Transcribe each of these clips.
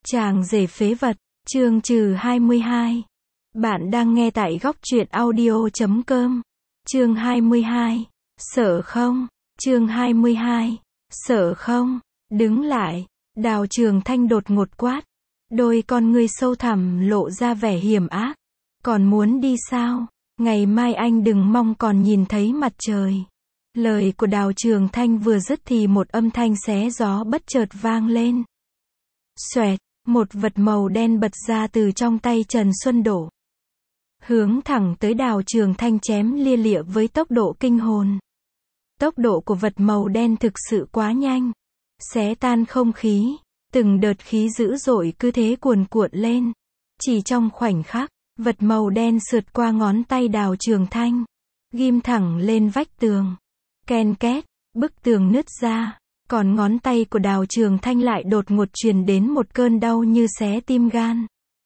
Chàng rể phế vật, chương trừ 22. Bạn đang nghe tại góc truyện audio.com. Chương 22. Sợ không? Chương 22. Sợ không? Đứng lại. Đào Trường Thanh đột ngột quát. Đôi con ngươi sâu thẳm lộ ra vẻ hiểm ác. Còn muốn đi sao? Ngày mai anh đừng mong còn nhìn thấy mặt trời. Lời của Đào Trường Thanh vừa dứt thì một âm thanh xé gió bất chợt vang lên. Xoẹt, một vật màu đen bật ra từ trong tay Trần Xuân Đổ. Hướng thẳng tới Đào Trường Thanh chém lia lịa với tốc độ kinh hồn. Tốc độ của vật màu đen thực sự quá nhanh. Xé tan không khí, từng đợt khí dữ dội cứ thế cuồn cuộn lên. Chỉ trong khoảnh khắc, vật màu đen sượt qua ngón tay Đào Trường Thanh, ghim thẳng lên vách tường. Ken két, bức tường nứt ra. Còn ngón tay của Đào Trường Thanh lại đột ngột truyền đến một cơn đau như xé tim gan.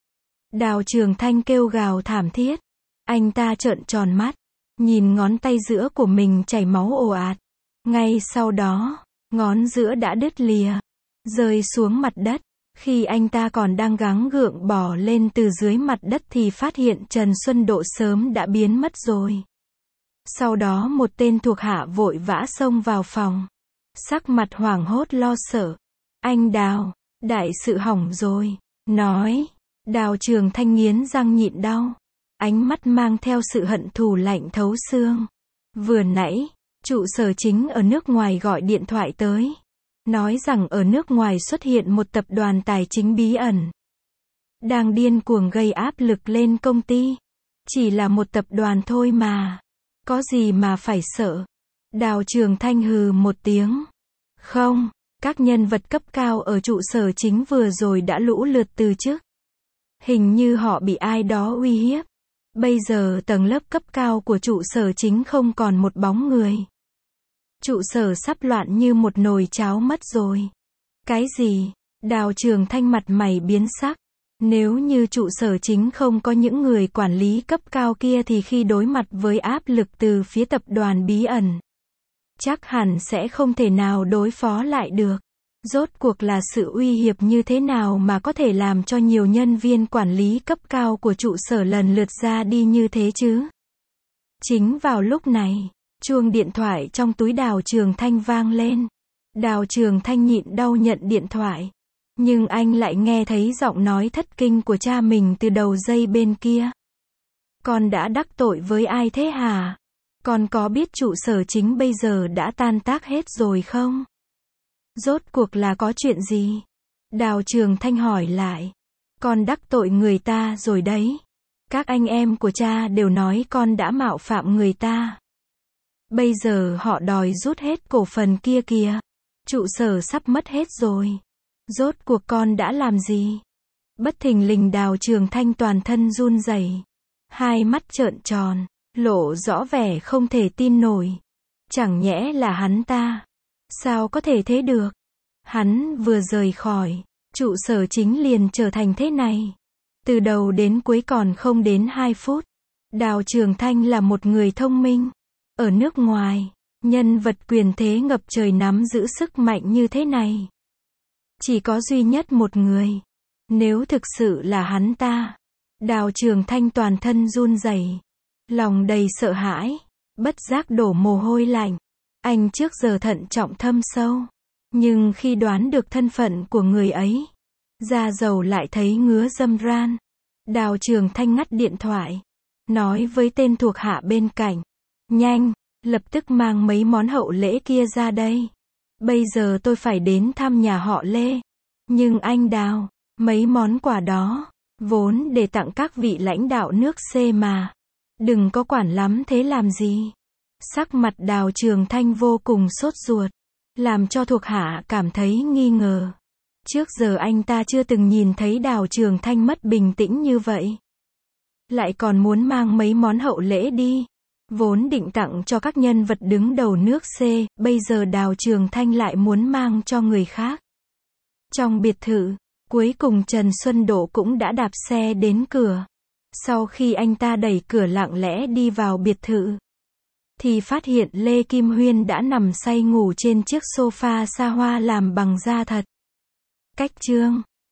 Đào Trường Thanh kêu gào thảm thiết. Anh ta trợn tròn mắt, nhìn ngón tay giữa của mình chảy máu ồ ạt. Ngay sau đó, ngón giữa đã đứt lìa, rơi xuống mặt đất. Khi anh ta còn đang gắng gượng bò lên từ dưới mặt đất thì phát hiện Trần Xuân Độ sớm đã biến mất rồi. Sau đó một tên thuộc hạ vội vã xông vào phòng. Sắc mặt hoảng hốt lo sợ. Anh Đào, đại sự hỏng rồi. Nói. Đào Trường Thanh nghiến răng nhịn đau. Ánh mắt mang theo sự hận thù lạnh thấu xương. Vừa nãy, trụ sở chính ở nước ngoài gọi điện thoại tới. Nói rằng ở nước ngoài xuất hiện một tập đoàn tài chính bí ẩn. Đang điên cuồng gây áp lực lên công ty. Chỉ là một tập đoàn thôi mà. Có gì mà phải sợ. Đào Trường Thanh hừ một tiếng. Không, các nhân vật cấp cao ở trụ sở chính vừa rồi đã lũ lượt từ chức. Hình như họ bị ai đó uy hiếp. Bây giờ tầng lớp cấp cao của trụ sở chính không còn một bóng người. Trụ sở sắp loạn như một nồi cháo mất rồi. Cái gì? Đào Trường Thanh mặt mày biến sắc. Nếu như trụ sở chính không có những người quản lý cấp cao kia thì khi đối mặt với áp lực từ phía tập đoàn bí ẩn, chắc hẳn sẽ không thể nào đối phó lại được. Rốt cuộc là sự uy hiếp như thế nào mà có thể làm cho nhiều nhân viên quản lý cấp cao của trụ sở lần lượt ra đi như thế chứ? Chính vào lúc này, chuông điện thoại trong túi Đào Trường Thanh vang lên. Đào Trường Thanh nhịn đau nhận điện thoại. Nhưng anh lại nghe thấy giọng nói thất kinh của cha mình từ đầu dây bên kia. Con đã đắc tội với ai thế hả? Con có biết trụ sở chính bây giờ đã tan tác hết rồi không? Rốt cuộc là có chuyện gì? Đào Trường Thanh hỏi lại. Con đắc tội người ta rồi đấy. Các anh em của cha đều nói con đã mạo phạm người ta. Bây giờ họ đòi rút hết cổ phần kia kìa. Trụ sở sắp mất hết rồi. Rốt cuộc con đã làm gì? Bất thình lình Đào Trường Thanh toàn thân run rẩy, hai mắt trợn tròn, lộ rõ vẻ không thể tin nổi. Chẳng nhẽ là hắn ta? Sao có thể thế được? Hắn vừa rời khỏi trụ sở chính liền trở thành thế này. Từ đầu đến cuối còn không đến 2 phút. Đào Trường Thanh là một người thông minh. Ở nước ngoài, nhân vật quyền thế ngập trời nắm giữ sức mạnh như thế này. Chỉ có duy nhất một người. Nếu thực sự là hắn ta. Đào Trường Thanh toàn thân run rẩy, lòng đầy sợ hãi, bất giác đổ mồ hôi lạnh. Anh trước giờ thận trọng thâm sâu, nhưng khi đoán được thân phận của người ấy, da dầu lại thấy ngứa râm ran. Đào Trường Thanh ngắt điện thoại, nói với tên thuộc hạ bên cạnh. Nhanh, lập tức mang mấy món hậu lễ kia ra đây. Bây giờ tôi phải đến thăm nhà họ Lê. Nhưng anh Đào, mấy món quà đó, vốn để tặng các vị lãnh đạo nước C mà. Đừng có quản lắm thế làm gì. Sắc mặt Đào Trường Thanh vô cùng sốt ruột, làm cho thuộc hạ cảm thấy nghi ngờ. Trước giờ anh ta chưa từng nhìn thấy Đào Trường Thanh mất bình tĩnh như vậy. Lại còn muốn mang mấy món hậu lễ đi. Vốn định tặng cho các nhân vật đứng đầu nước C, bây giờ Đào Trường Thanh lại muốn mang cho người khác. Trong biệt thự, cuối cùng Trần Xuân Độ cũng đã đạp xe đến cửa. Sau khi anh ta đẩy cửa lặng lẽ đi vào biệt thự, thì phát hiện Lê Kim Huyên đã nằm say ngủ trên chiếc sofa xa hoa làm bằng da thật. Cách chương